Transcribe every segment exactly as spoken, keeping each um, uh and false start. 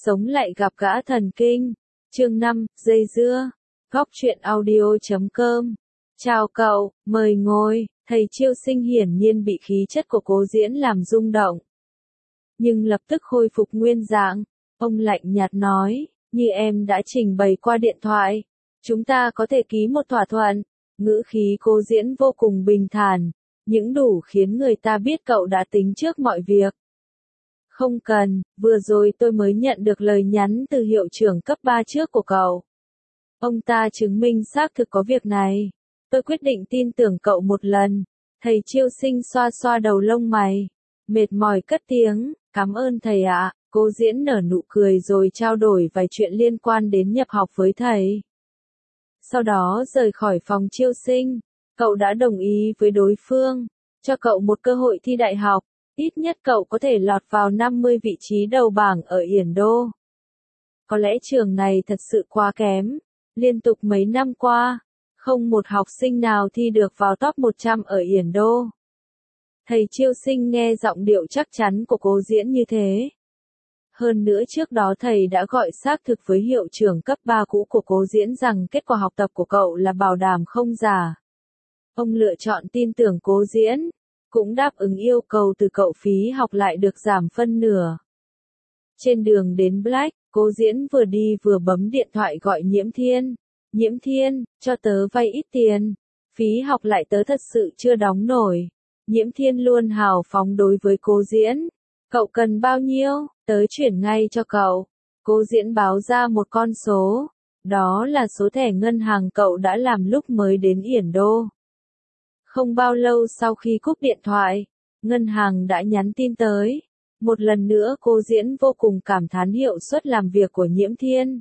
Sống lại gặp gã thần kinh. Chương năm, dây dưa. Góc truyện audio chấm com. Chào cậu, mời ngồi. Thầy Chiêu Sinh hiển nhiên bị khí chất của Cố Diễn làm rung động. Nhưng lập tức khôi phục nguyên dạng. Ông lạnh nhạt nói, như em đã trình bày qua điện thoại. Chúng ta có thể ký một thỏa thuận. Ngữ khí Cố Diễn vô cùng bình thản. Những đủ khiến người ta biết cậu đã tính trước mọi việc. Không cần, vừa rồi tôi mới nhận được lời nhắn từ hiệu trưởng cấp ba trước của cậu. Ông ta chứng minh xác thực có việc này. Tôi quyết định tin tưởng cậu một lần. Thầy Chiêu Sinh xoa xoa đầu lông mày. Mệt mỏi cất tiếng, cảm ơn thầy ạ. Cố Diễn nở nụ cười rồi trao đổi vài chuyện liên quan đến nhập học với thầy. Sau đó rời khỏi phòng Chiêu Sinh. Cậu đã đồng ý với đối phương, cho cậu một cơ hội thi đại học. Ít nhất cậu có thể lọt vào năm mươi vị trí đầu bảng ở Yển Đô. Có lẽ trường này thật sự quá kém. Liên tục mấy năm qua, không một học sinh nào thi được vào top một trăm ở Yển Đô. Thầy Chiêu Sinh nghe giọng điệu chắc chắn của Cố Diễn như thế. Hơn nữa trước đó thầy đã gọi xác thực với hiệu trưởng cấp ba cũ của Cố Diễn rằng kết quả học tập của cậu là bảo đảm không giả. Ông lựa chọn tin tưởng Cố Diễn, cũng đáp ứng yêu cầu từ cậu phí học lại được giảm phân nửa. Trên đường đến Black, Cố Diễn vừa đi vừa bấm điện thoại gọi Nhiễm Thiên. Nhiễm Thiên, cho tớ vay ít tiền. Phí học lại tớ thật sự chưa đóng nổi. Nhiễm Thiên luôn hào phóng đối với Cố Diễn. Cậu cần bao nhiêu, tớ chuyển ngay cho cậu. Cố Diễn báo ra một con số. Đó là số thẻ ngân hàng cậu đã làm lúc mới đến Yển Đô. Không bao lâu sau khi cúp điện thoại, ngân hàng đã nhắn tin tới. Một lần nữa Cố Diễn vô cùng cảm thán hiệu suất làm việc của Nhiễm Thiên.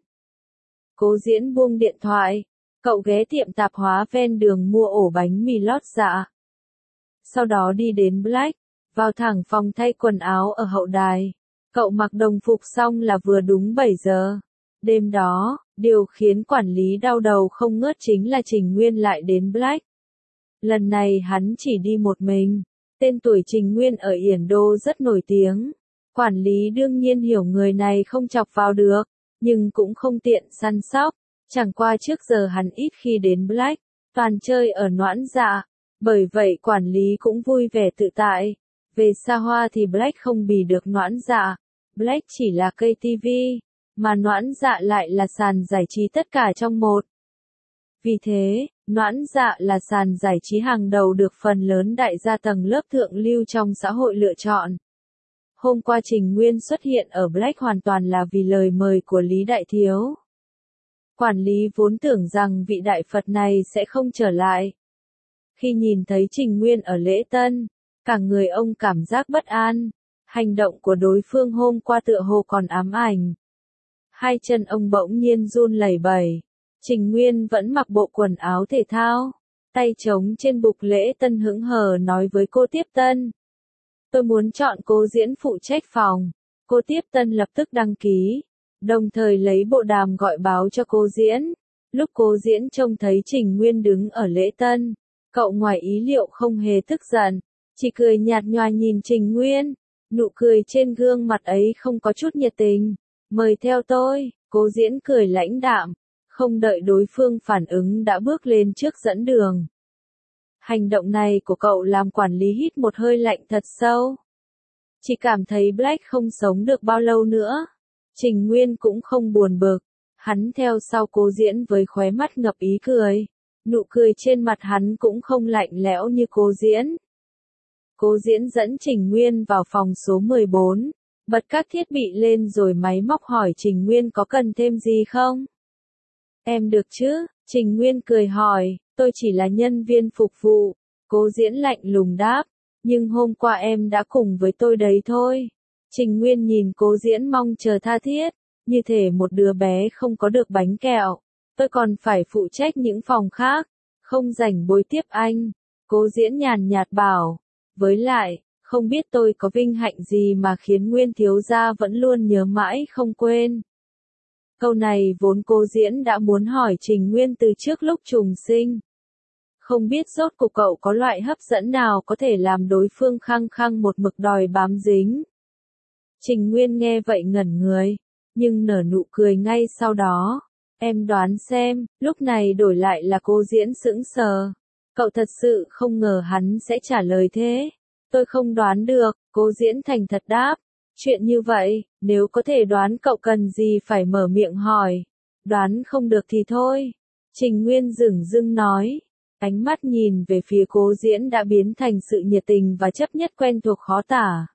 Cố Diễn buông điện thoại, cậu ghé tiệm tạp hóa ven đường mua ổ bánh mì lót dạ. Sau đó đi đến Black, vào thẳng phòng thay quần áo ở hậu đài. Cậu mặc đồng phục xong là vừa đúng bảy giờ. Đêm đó, điều khiến quản lý đau đầu không ngớt chính là Trình Nguyên lại đến Black. Lần này hắn chỉ đi một mình. Tên tuổi Trình Nguyên ở Yển Đô rất nổi tiếng. Quản lý đương nhiên hiểu người này không chọc vào được, nhưng cũng không tiện săn sóc. Chẳng qua trước giờ hắn ít khi đến Black, toàn chơi ở Noãn Dạ. Bởi vậy quản lý cũng vui vẻ tự tại. Về xa hoa thì Black không bì được Noãn Dạ. Black chỉ là cây ti vi, mà Noãn Dạ lại là sàn giải trí tất cả trong một. Vì thế, Noãn Dạ là sàn giải trí hàng đầu được phần lớn đại gia tầng lớp thượng lưu trong xã hội lựa chọn. Hôm qua Trình Nguyên xuất hiện ở Black hoàn toàn là vì lời mời của Lý Đại Thiếu. Quản lý vốn tưởng rằng vị đại Phật này sẽ không trở lại. Khi nhìn thấy Trình Nguyên ở lễ tân, cả người ông cảm giác bất an. Hành động của đối phương hôm qua tựa hồ còn ám ảnh. Hai chân ông bỗng nhiên run lẩy bẩy. Trình Nguyên vẫn mặc bộ quần áo thể thao, tay trống trên bục lễ tân hững hờ nói với cô tiếp tân. Tôi muốn chọn Cố Diễn phụ trách phòng. Cô tiếp tân lập tức đăng ký, đồng thời lấy bộ đàm gọi báo cho Cố Diễn. Lúc Cố Diễn trông thấy Trình Nguyên đứng ở lễ tân, cậu ngoài ý liệu không hề tức giận, chỉ cười nhạt nhòa nhìn Trình Nguyên. Nụ cười trên gương mặt ấy không có chút nhiệt tình. Mời theo tôi, Cố Diễn cười lãnh đạm. Không đợi đối phương phản ứng đã bước lên trước dẫn đường. Hành động này của cậu làm quản lý hít một hơi lạnh thật sâu. Chỉ cảm thấy Black không sống được bao lâu nữa. Trình Nguyên cũng không buồn bực. Hắn theo sau Cố Diễn với khóe mắt ngập ý cười. Nụ cười trên mặt hắn cũng không lạnh lẽo như Cố Diễn. Cố Diễn dẫn Trình Nguyên vào phòng số mười bốn. Bật các thiết bị lên rồi máy móc hỏi Trình Nguyên có cần thêm gì không? Em được chứ? Trình Nguyên cười hỏi, tôi chỉ là nhân viên phục vụ. Cố Diễn lạnh lùng đáp, nhưng hôm qua em đã cùng với tôi đấy thôi. Trình Nguyên nhìn Cố Diễn mong chờ tha thiết, như thể một đứa bé không có được bánh kẹo. Tôi còn phải phụ trách những phòng khác, không rảnh bồi tiếp anh. Cố Diễn nhàn nhạt bảo, với lại, không biết tôi có vinh hạnh gì mà khiến Nguyên thiếu gia vẫn luôn nhớ mãi không quên. Câu này vốn Cố Diễn đã muốn hỏi Trình Nguyên từ trước lúc trùng sinh. Không biết rốt cuộc cậu có loại hấp dẫn nào có thể làm đối phương khăng khăng một mực đòi bám dính. Trình Nguyên nghe vậy ngẩn người. nhưng nở nụ cười ngay sau đó. Em đoán xem, lúc này đổi lại là Cố Diễn sững sờ. Cậu thật sự không ngờ hắn sẽ trả lời thế. Tôi không đoán được, Cố Diễn thành thật đáp. Chuyện như vậy, nếu có thể đoán cậu cần gì phải mở miệng hỏi. Đoán không được thì thôi. Trình Nguyên dửng dưng nói. Ánh mắt nhìn về phía Cố Diễn đã biến thành sự nhiệt tình và chấp nhất quen thuộc khó tả.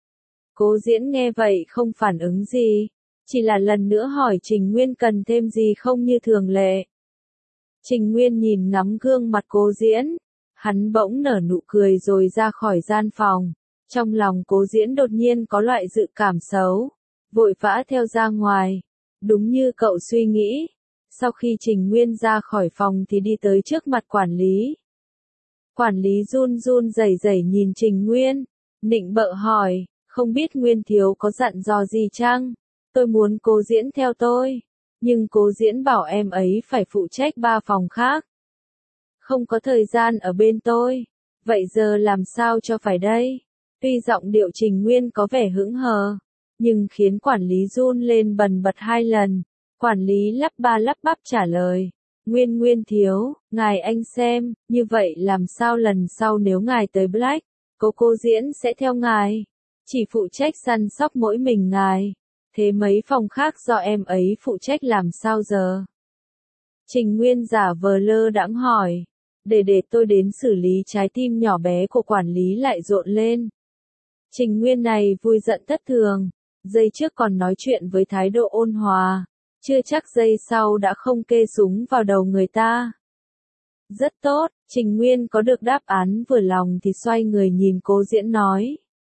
Cố Diễn nghe vậy không phản ứng gì. Chỉ là lần nữa hỏi Trình Nguyên cần thêm gì không như thường lệ. Trình Nguyên nhìn ngắm gương mặt Cố Diễn. Hắn bỗng nở nụ cười rồi ra khỏi gian phòng. Trong lòng Cố Diễn đột nhiên có loại dự cảm xấu. Vội vã theo ra ngoài. Đúng như cậu suy nghĩ. Sau khi Trình Nguyên ra khỏi phòng thì đi tới trước mặt quản lý. Quản lý run run rẩy rẩy nhìn Trình Nguyên. Nịnh bợ hỏi, không biết Nguyên thiếu có dặn dò gì chăng? Tôi muốn Cố Diễn theo tôi. Nhưng Cố Diễn bảo em ấy phải phụ trách ba phòng khác. Không có thời gian ở bên tôi. Vậy giờ làm sao cho phải đây? Tuy giọng điệu Trình Nguyên có vẻ hững hờ, nhưng khiến quản lý run lên bần bật hai lần. Quản lý lắp ba lắp bắp trả lời. Nguyên Nguyên thiếu, ngài anh xem, như vậy làm sao lần sau nếu ngài tới Black, cô Cố Diễn sẽ theo ngài. Chỉ phụ trách săn sóc mỗi mình ngài. Thế mấy phòng khác do em ấy phụ trách làm sao giờ? Trình Nguyên giả vờ lơ đãng hỏi. Để để tôi đến xử lý. Trái tim nhỏ bé của quản lý lại rộn lên. Trình Nguyên này vui giận thất thường. Giây trước còn nói chuyện với thái độ ôn hòa. Chưa chắc giây sau đã không kê súng vào đầu người ta. Rất tốt, Trình Nguyên có được đáp án vừa lòng thì xoay người nhìn Cố Diễn nói.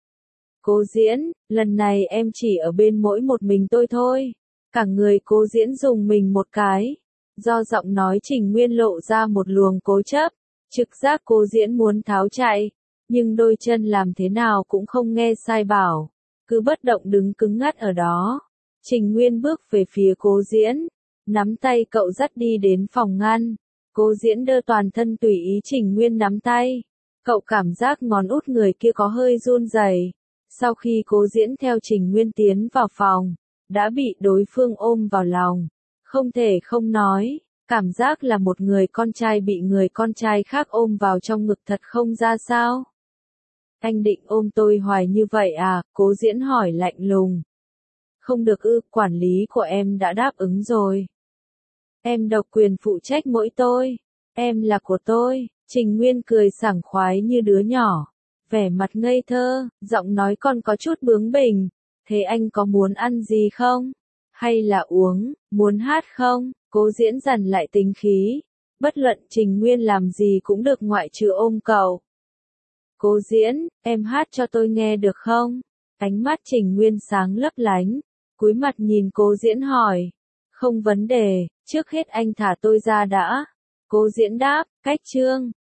Cố Diễn, lần này em chỉ ở bên mỗi một mình tôi thôi. Cả người Cố Diễn dùng mình một cái. Do giọng nói Trình Nguyên lộ ra một luồng cố chấp. Trực giác Cố Diễn muốn tháo chạy. Nhưng đôi chân làm thế nào cũng không nghe sai bảo. Cứ bất động đứng cứng ngắt ở đó. Trình Nguyên bước về phía Cố Diễn. Nắm tay cậu dắt đi đến phòng ngăn. Cố Diễn đơ toàn thân tùy ý Trình Nguyên nắm tay. Cậu cảm giác ngón út người kia có hơi run rẩy. Sau khi Cố Diễn theo Trình Nguyên tiến vào phòng, đã bị đối phương ôm vào lòng. Không thể không nói, cảm giác là một người con trai bị người con trai khác ôm vào trong ngực thật không ra sao. Anh định ôm tôi hoài như vậy à? Cố Diễn hỏi lạnh lùng. Không được ư, quản lý của em đã đáp ứng rồi. Em độc quyền phụ trách mỗi tôi. Em là của tôi. Trình Nguyên cười sảng khoái như đứa nhỏ. Vẻ mặt ngây thơ, giọng nói còn có chút bướng bỉnh. Thế anh có muốn ăn gì không? Hay là uống, muốn hát không? Cố Diễn dằn lại tính khí. Bất luận Trình Nguyên làm gì cũng được ngoại trừ ôm cậu. Cố Diễn, em hát cho tôi nghe được không? Ánh mắt Trình Nguyên sáng lấp lánh. Cúi mặt nhìn Cố Diễn hỏi. Không vấn đề, trước hết anh thả tôi ra đã. Cố Diễn đáp, cách chương.